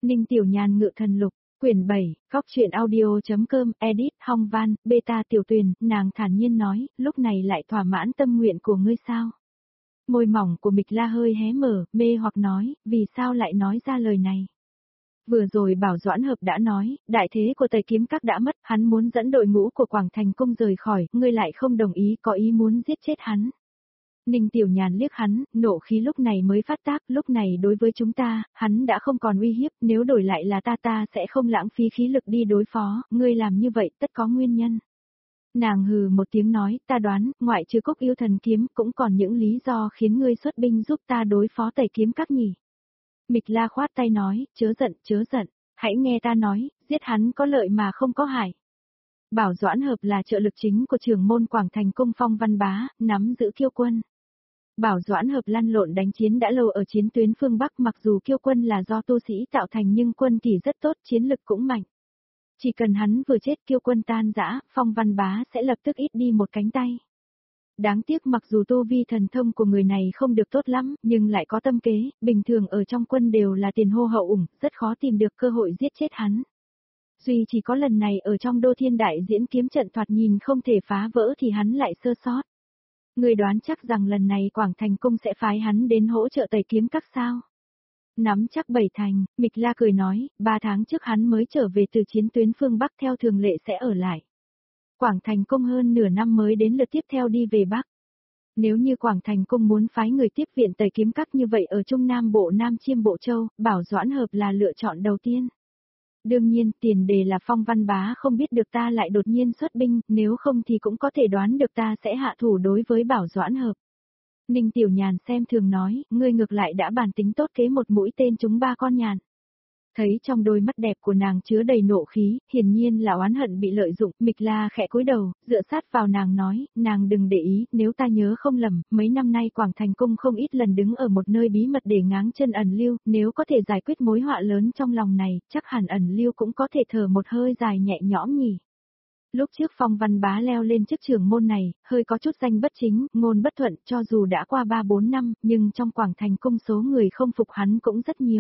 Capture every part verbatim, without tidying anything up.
Ninh Tiểu Nhàn ngự thần lục, quyển bảy, góc truyện audio.com, edit, Hong Van, beta Tiểu Tuyền, nàng thản nhiên nói, lúc này lại thỏa mãn tâm nguyện của ngươi sao? Môi mỏng của Mịch La hơi hé mở, mê hoặc nói, vì sao lại nói ra lời này? Vừa rồi Bảo Doãn Hợp đã nói, đại thế của Tây Kiếm Các đã mất, hắn muốn dẫn đội ngũ của Quảng Thành Cung rời khỏi, ngươi lại không đồng ý, có ý muốn giết chết hắn. Ninh Tiểu Nhàn liếc hắn, nộ khí lúc này mới phát tác, lúc này đối với chúng ta, hắn đã không còn uy hiếp, nếu đổi lại là ta ta sẽ không lãng phí khí lực đi đối phó, ngươi làm như vậy tất có nguyên nhân. Nàng hừ một tiếng nói, ta đoán, ngoại trừ Cốc Yêu Thần Kiếm, cũng còn những lý do khiến ngươi xuất binh giúp ta đối phó Tây Kiếm Các nhỉ. Mịch La khoát tay nói, chớ giận, chớ giận, hãy nghe ta nói, giết hắn có lợi mà không có hại. Bảo Doãn Hợp là trợ lực chính của trưởng môn Quảng Thành Cung Phong Văn Bá, nắm giữ Kiêu Quân. Bảo Doãn Hợp lăn lộn đánh chiến đã lâu ở chiến tuyến phương Bắc, mặc dù Kiêu Quân là do tu sĩ tạo thành nhưng quân kỳ rất tốt, chiến lực cũng mạnh. Chỉ cần hắn vừa chết Kiêu Quân tan rã, Phong Văn Bá sẽ lập tức ít đi một cánh tay. Đáng tiếc mặc dù tu vi thần thông của người này không được tốt lắm, nhưng lại có tâm kế, bình thường ở trong quân đều là tiền hô hậu ủng, rất khó tìm được cơ hội giết chết hắn. Duy chỉ có lần này ở trong Đô Thiên Đại diễn kiếm trận thoạt nhìn không thể phá vỡ thì hắn lại sơ sót. Người đoán chắc rằng lần này Quảng Thành Cung sẽ phái hắn đến hỗ trợ Tây Kiếm Các sao? Nắm chắc bảy thành, Mịch La cười nói, ba tháng trước hắn mới trở về từ chiến tuyến phương Bắc theo thường lệ sẽ ở lại. Quảng Thành Cung hơn nửa năm mới đến lượt tiếp theo đi về Bắc. Nếu như Quảng Thành Cung muốn phái người tiếp viện Tây Kiếm Các như vậy ở Trung Nam Bộ Nam Chiêm Bộ Châu, Bảo Doãn Hợp là lựa chọn đầu tiên. Đương nhiên, tiền đề là Phong Văn Bá không biết được ta lại đột nhiên xuất binh, nếu không thì cũng có thể đoán được ta sẽ hạ thủ đối với Bảo Doãn Hợp. Ninh Tiểu Nhàn xem thường nói, ngươi ngược lại đã bàn tính tốt kế một mũi tên trúng ba con nhạn. Thấy trong đôi mắt đẹp của nàng chứa đầy nộ khí, hiển nhiên là oán hận bị lợi dụng, Mịch La khẽ cúi đầu, dựa sát vào nàng nói, nàng đừng để ý, nếu ta nhớ không lầm, mấy năm nay Quảng Thành Cung không ít lần đứng ở một nơi bí mật để ngáng chân ẩn lưu, nếu có thể giải quyết mối họa lớn trong lòng này, chắc hẳn ẩn lưu cũng có thể thở một hơi dài nhẹ nhõm nhỉ. Lúc trước Phong Văn Bá leo lên chức trưởng môn này, hơi có chút danh bất chính, ngôn bất thuận, cho dù đã qua ba bốn năm, nhưng trong Quảng Thành Cung số người không phục hắn cũng rất nhiều.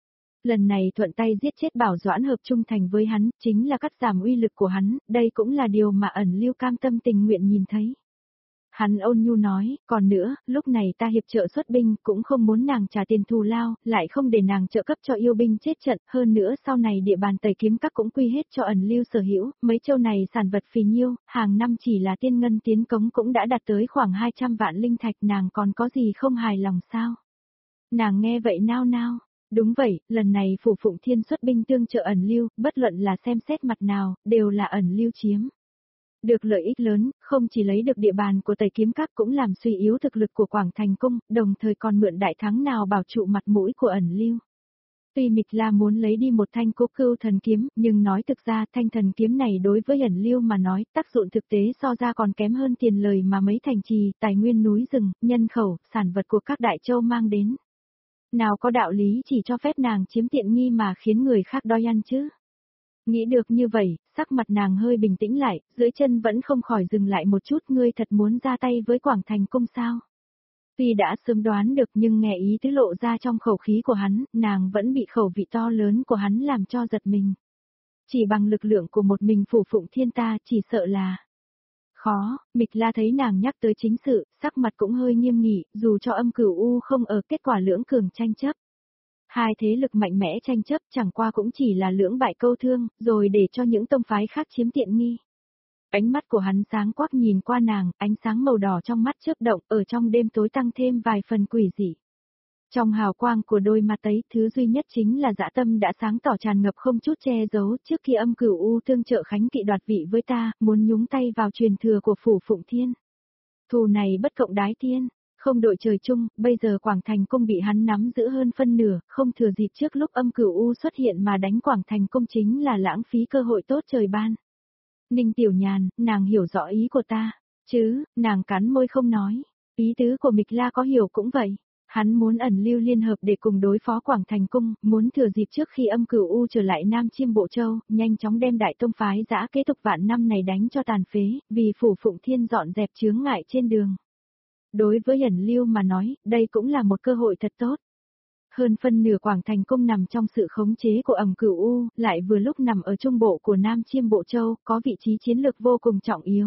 Lần này thuận tay giết chết Bảo Doãn Hợp trung thành với hắn, chính là cắt giảm uy lực của hắn, đây cũng là điều mà ẩn lưu cam tâm tình nguyện nhìn thấy. Hắn ôn nhu nói, còn nữa, lúc này ta hiệp trợ xuất binh, cũng không muốn nàng trả tiền thù lao, lại không để nàng trợ cấp cho yêu binh chết trận, hơn nữa sau này địa bàn Tây Kiếm Các cũng quy hết cho ẩn lưu sở hữu, mấy châu này sản vật phì nhiêu, hàng năm chỉ là tiên ngân tiến cống cũng đã đạt tới khoảng hai trăm vạn linh thạch, nàng còn có gì không hài lòng sao? Nàng nghe vậy nao nao. Đúng vậy, lần này Phủ Phụng Thiên xuất binh tương trợ ẩn lưu, bất luận là xem xét mặt nào, đều là ẩn lưu chiếm. Được lợi ích lớn, không chỉ lấy được địa bàn của Tây Kiếm Các cũng làm suy yếu thực lực của Quảng Thành Cung, đồng thời còn mượn đại thắng nào bảo trụ mặt mũi của ẩn lưu. Tuy Mịch La muốn lấy đi một thanh Cố Cưu Thần Kiếm, nhưng nói thực ra thanh thần kiếm này đối với ẩn lưu mà nói, tác dụng thực tế so ra còn kém hơn tiền lời mà mấy thành trì, tài nguyên núi rừng, nhân khẩu, sản vật của các đại châu mang đến. Nào có đạo lý chỉ cho phép nàng chiếm tiện nghi mà khiến người khác đòi ăn chứ. Nghĩ được như vậy, sắc mặt nàng hơi bình tĩnh lại, dưới chân vẫn không khỏi dừng lại một chút, ngươi thật muốn ra tay với Quảng Thành Cung sao? Tuy đã sớm đoán được nhưng nghe ý tứ lộ ra trong khẩu khí của hắn, nàng vẫn bị khẩu vị to lớn của hắn làm cho giật mình. Chỉ bằng lực lượng của một mình Phủ Phụng Thiên ta chỉ sợ là... Khó, Mịch La thấy nàng nhắc tới chính sự, sắc mặt cũng hơi nghiêm nghị, dù cho Âm Cửu U không ở kết quả lưỡng cường tranh chấp. Hai thế lực mạnh mẽ tranh chấp chẳng qua cũng chỉ là lưỡng bại câu thương, rồi để cho những tông phái khác chiếm tiện nghi. Ánh mắt của hắn sáng quắc nhìn qua nàng, ánh sáng màu đỏ trong mắt chớp động, ở trong đêm tối tăng thêm vài phần quỷ dị. Trong hào quang của đôi mắt ấy, thứ duy nhất chính là dã tâm đã sáng tỏ tràn ngập không chút che giấu, trước khi Âm Cửu U tương trợ Khánh Kỵ đoạt vị với ta, muốn nhúng tay vào truyền thừa của Phủ Phụng Thiên. Thù này bất cộng đái thiên, không đội trời chung, bây giờ Quảng Thành Cung bị hắn nắm giữ hơn phân nửa, không thừa dịp trước lúc Âm Cửu U xuất hiện mà đánh Quảng Thành Cung chính là lãng phí cơ hội tốt trời ban. Ninh Tiểu Nhàn, nàng hiểu rõ ý của ta, chứ, nàng cắn môi không nói, ý tứ của Mịch La có hiểu cũng vậy. Hắn muốn ẩn lưu liên hợp để cùng đối phó Quảng Thành Cung, muốn thừa dịp trước khi Âm Cửu U trở lại Nam Chiêm Bộ Châu, nhanh chóng đem đại tông phái dã kế tục vạn năm này đánh cho tàn phế, vì Phủ Phụng Thiên dọn dẹp chướng ngại trên đường. Đối với ẩn lưu mà nói, đây cũng là một cơ hội thật tốt. hơn phân nửa Quảng Thành Cung nằm trong sự khống chế của Ẩm Cửu U, lại vừa lúc nằm ở trung bộ của Nam Chiêm Bộ Châu, có vị trí chiến lược vô cùng trọng yếu.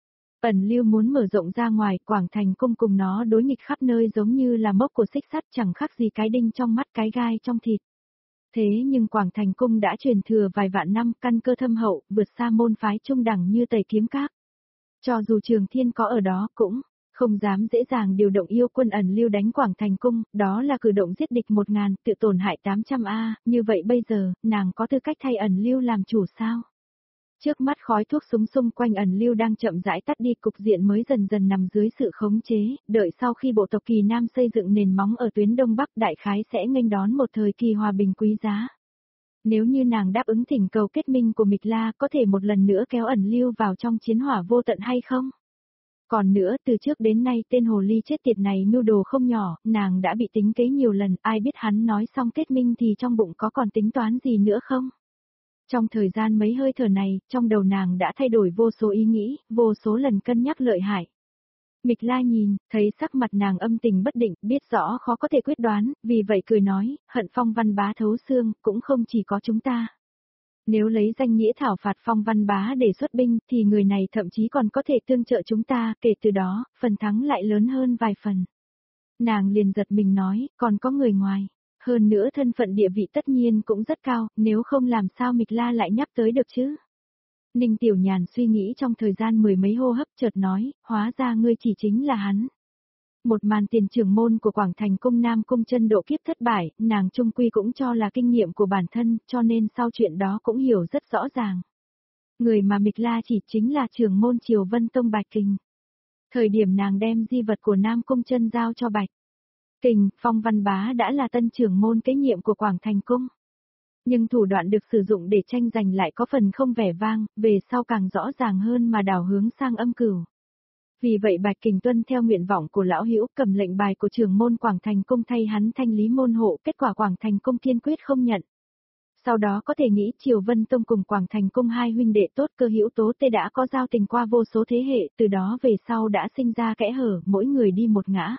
Ẩn Lưu muốn mở rộng ra ngoài, Quảng Thành Cung cùng nó đối nghịch khắp nơi giống như là mốc của xích sắt, chẳng khác gì cái đinh trong mắt cái gai trong thịt. Thế nhưng Quảng Thành Cung đã truyền thừa vài vạn năm, căn cơ thâm hậu, vượt xa môn phái trung đẳng như Tây Kiếm Các. Cho dù Trường Thiên có ở đó cũng không dám dễ dàng điều động yêu quân Ẩn Lưu đánh Quảng Thành Cung, đó là cử động giết địch một ngàn, tự tổn hại tám trăm a, như vậy bây giờ, nàng có tư cách thay Ẩn Lưu làm chủ sao? Trước mắt khói thuốc súng xung quanh Ẩn Lưu đang chậm rãi tắt đi, cục diện mới dần dần nằm dưới sự khống chế, đợi sau khi bộ tộc Kỳ Nam xây dựng nền móng ở tuyến Đông Bắc đại khái sẽ nghênh đón một thời kỳ hòa bình quý giá. Nếu như nàng đáp ứng thỉnh cầu kết minh của Mịch La, có thể một lần nữa kéo Ẩn Lưu vào trong chiến hỏa vô tận hay không? Còn nữa, từ trước đến nay tên hồ ly chết tiệt này mưu đồ không nhỏ, nàng đã bị tính kế nhiều lần, ai biết hắn nói xong kết minh thì trong bụng có còn tính toán gì nữa không? Trong thời gian mấy hơi thở này, trong đầu nàng đã thay đổi vô số ý nghĩ, vô số lần cân nhắc lợi hại. Mịch La nhìn, thấy sắc mặt nàng âm tình bất định, biết rõ khó có thể quyết đoán, vì vậy cười nói, hận Phong Văn Bá thấu xương, cũng không chỉ có chúng ta. Nếu lấy danh nghĩa thảo phạt Phong Văn Bá để xuất binh, thì người này thậm chí còn có thể tương trợ chúng ta, kể từ đó, phần thắng lại lớn hơn vài phần. Nàng liền giật mình nói, còn có người ngoài. Hơn nữa thân phận địa vị tất nhiên cũng rất cao, nếu không làm sao Mịch La lại nhắc tới được chứ. Ninh Tiểu Nhàn suy nghĩ trong thời gian mười mấy hô hấp chợt nói, hóa ra ngươi chỉ chính là hắn. Một màn tiền trưởng môn của Quảng Thành Cung Nam Cung chân độ kiếp thất bại, nàng trung quy cũng cho là kinh nghiệm của bản thân, cho nên sau chuyện đó cũng hiểu rất rõ ràng. Người mà Mịch La chỉ chính là trưởng môn Triều Vân Tông Bạch Kình. Thời điểm nàng đem di vật của Nam Cung chân giao cho Bạch Kình, Phong Văn Bá đã là tân trưởng môn kế nhiệm của Quảng Thành Cung. Nhưng thủ đoạn được sử dụng để tranh giành lại có phần không vẻ vang, về sau càng rõ ràng hơn mà đảo hướng sang âm cửu. Vì vậy Bạch Kình tuân theo nguyện vọng của lão hữu, cầm lệnh bài của trưởng môn Quảng Thành Cung thay hắn thanh lý môn hộ, kết quả Quảng Thành Cung kiên quyết không nhận. Sau đó có thể nghĩ Triều Vân Tông cùng Quảng Thành Cung hai huynh đệ tốt cơ hữu tố tê đã có giao tình qua vô số thế hệ, từ đó về sau đã sinh ra kẽ hở, mỗi người đi một ngã.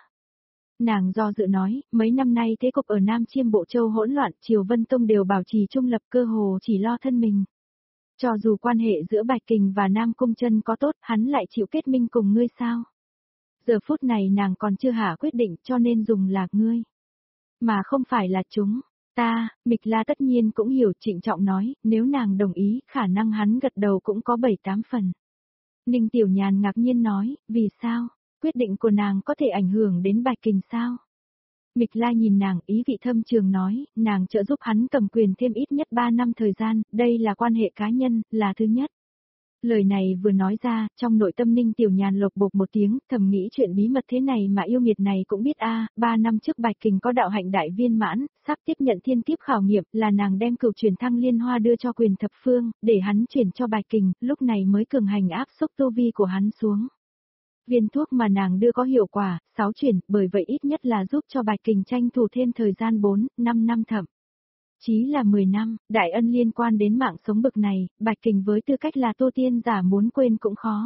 Nàng do dự nói, mấy năm nay thế cục ở Nam Chiêm Bộ Châu hỗn loạn, Triều Vân Tông đều bảo trì trung lập, cơ hồ chỉ lo thân mình. Cho dù quan hệ giữa Bạch Kình và Nam Cung Chân có tốt, hắn lại chịu kết minh cùng ngươi sao? Giờ phút này nàng còn chưa hạ quyết định, cho nên dùng là ngươi. Mà không phải là chúng. Ta, Mịch La tất nhiên cũng hiểu, trịnh trọng nói, nếu nàng đồng ý, khả năng hắn gật đầu cũng có bảy tám phần. Ninh Tiểu Nhàn ngạc nhiên nói, vì sao? Quyết định của nàng có thể ảnh hưởng đến Bạch Kình sao? Mịch La nhìn nàng, ý vị thâm trường nói, nàng trợ giúp hắn cầm quyền thêm ít nhất ba năm thời gian, đây là quan hệ cá nhân, là thứ nhất. Lời này vừa nói ra, trong nội tâm Ninh Tiểu Nhàn lộc bộc một tiếng, thầm nghĩ chuyện bí mật thế này mà yêu nghiệt này cũng biết a. Ba năm trước Bạch Kình có đạo hạnh đại viên mãn, sắp tiếp nhận thiên kiếp khảo nghiệm, là nàng đem cửu truyền thăng liên hoa đưa cho Quyền Thập Phương, để hắn chuyển cho Bạch Kình, lúc này mới cường hành áp xúc tu vi của hắn xuống. Viên thuốc mà nàng đưa có hiệu quả, sáu chuyển, bởi vậy ít nhất là giúp cho Bạch Kình tranh thủ thêm thời gian bốn, năm năm thậm chí là mười năm, đại ân liên quan đến mạng sống bực này, Bạch Kình với tư cách là tu tiên giả muốn quên cũng khó.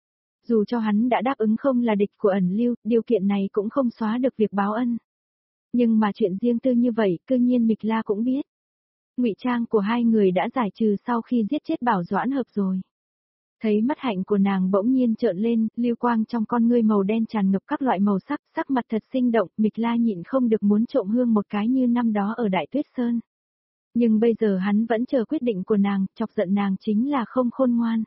Dù cho hắn đã đáp ứng không là địch của Ẩn Lưu, điều kiện này cũng không xóa được việc báo ân. Nhưng mà chuyện riêng tư như vậy, cư nhiên Mịch La cũng biết. Ngụy trang của hai người đã giải trừ sau khi giết chết Bảo Doãn Hợp rồi. Thấy mắt hạnh của nàng bỗng nhiên trợn lên, lưu quang trong con ngươi màu đen tràn ngập các loại màu sắc, sắc mặt thật sinh động, Mịch La nhịn không được muốn trộm hương một cái như năm đó ở Đại Tuyết Sơn. Nhưng bây giờ hắn vẫn chờ quyết định của nàng, chọc giận nàng chính là không khôn ngoan.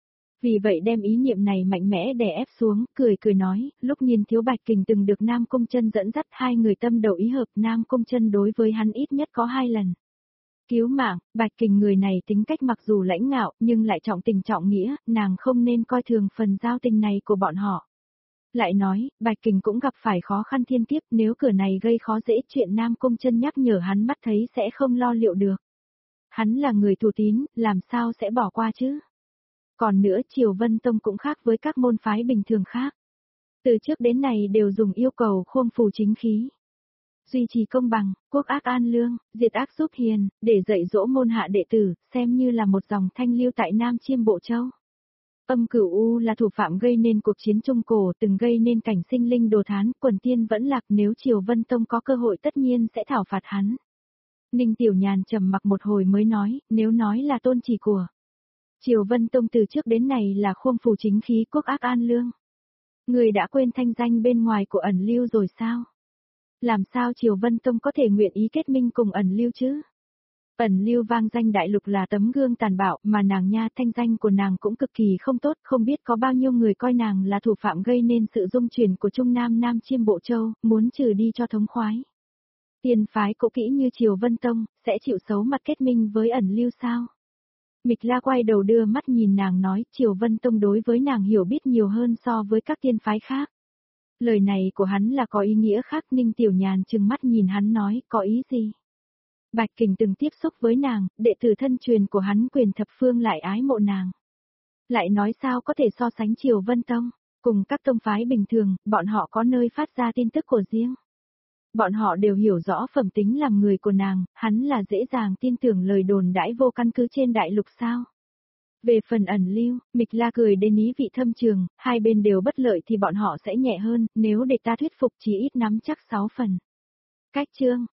Vì vậy đem ý niệm này mạnh mẽ đè ép xuống, cười cười nói, lúc Nhiên thiếu Bạch Kình từng được Nam Cung Chân dẫn dắt, hai người tâm đầu ý hợp, Nam Cung Chân đối với hắn ít nhất có hai lần. Cứu mạng, Bạch Kình người này tính cách mặc dù lãnh ngạo, nhưng lại trọng tình trọng nghĩa, nàng không nên coi thường phần giao tình này của bọn họ. Lại nói, Bạch Kình cũng gặp phải khó khăn thiên kiếp, nếu cửa này gây khó dễ, chuyện Nam Cung Chân nhắc nhở hắn mắt thấy sẽ không lo liệu được. Hắn là người thủ tín, làm sao sẽ bỏ qua chứ? Còn nữa, Triều Vân Tông cũng khác với các môn phái bình thường khác. Từ trước đến nay đều dùng yêu cầu khuôn phù chính khí. Duy trì công bằng, quốc ác an lương, diệt ác giúp hiền, để dạy dỗ môn hạ đệ tử, xem như là một dòng thanh lưu tại Nam Chiêm Bộ Châu. Âm Cửu U là thủ phạm gây nên cuộc chiến Trung Cổ, từng gây nên cảnh sinh linh đồ thán, quần tiên vẫn lạc, nếu Triều Vân Tông có cơ hội tất nhiên sẽ thảo phạt hắn. Ninh Tiểu Nhàn trầm mặc một hồi mới nói, nếu nói là tôn chỉ của Triều Vân Tông từ trước đến nay là khuôn phù chính khí quốc ác an lương. Người đã quên thanh danh bên ngoài của ẩn lưu rồi sao? Làm sao Triều Vân Tông có thể nguyện ý kết minh cùng ẩn lưu chứ? Ẩn lưu vang danh đại lục là tấm gương tàn bạo, mà nàng nha, thanh danh của nàng cũng cực kỳ không tốt, không biết có bao nhiêu người coi nàng là thủ phạm gây nên sự dung chuyển của Trung Nam Nam Chiêm Bộ Châu, muốn trừ đi cho thống khoái. Tiền phái cũ kỹ như Triều Vân Tông, sẽ chịu xấu mặt kết minh với ẩn lưu sao? Mịch La quay đầu đưa mắt nhìn nàng nói, Triều Vân Tông đối với nàng hiểu biết nhiều hơn so với các tiên phái khác. Lời này của hắn là có ý nghĩa khác. Ninh Tiểu Nhàn trừng mắt nhìn hắn nói, có ý gì? Bạch Kình từng tiếp xúc với nàng, đệ tử thân truyền của hắn Quyền Thập Phương lại ái mộ nàng. Lại nói sao có thể so sánh Triều Vân Tông, cùng các tông phái bình thường, bọn họ có nơi phát ra tin tức của riêng. Bọn họ đều hiểu rõ phẩm tính làm người của nàng, hắn là dễ dàng tin tưởng lời đồn đãi vô căn cứ trên đại lục sao. Về phần ẩn lưu, Mịch La cười đến ý vị thâm trường, hai bên đều bất lợi thì bọn họ sẽ nhẹ hơn, nếu để ta thuyết phục chỉ ít nắm chắc sáu phần. Cách chương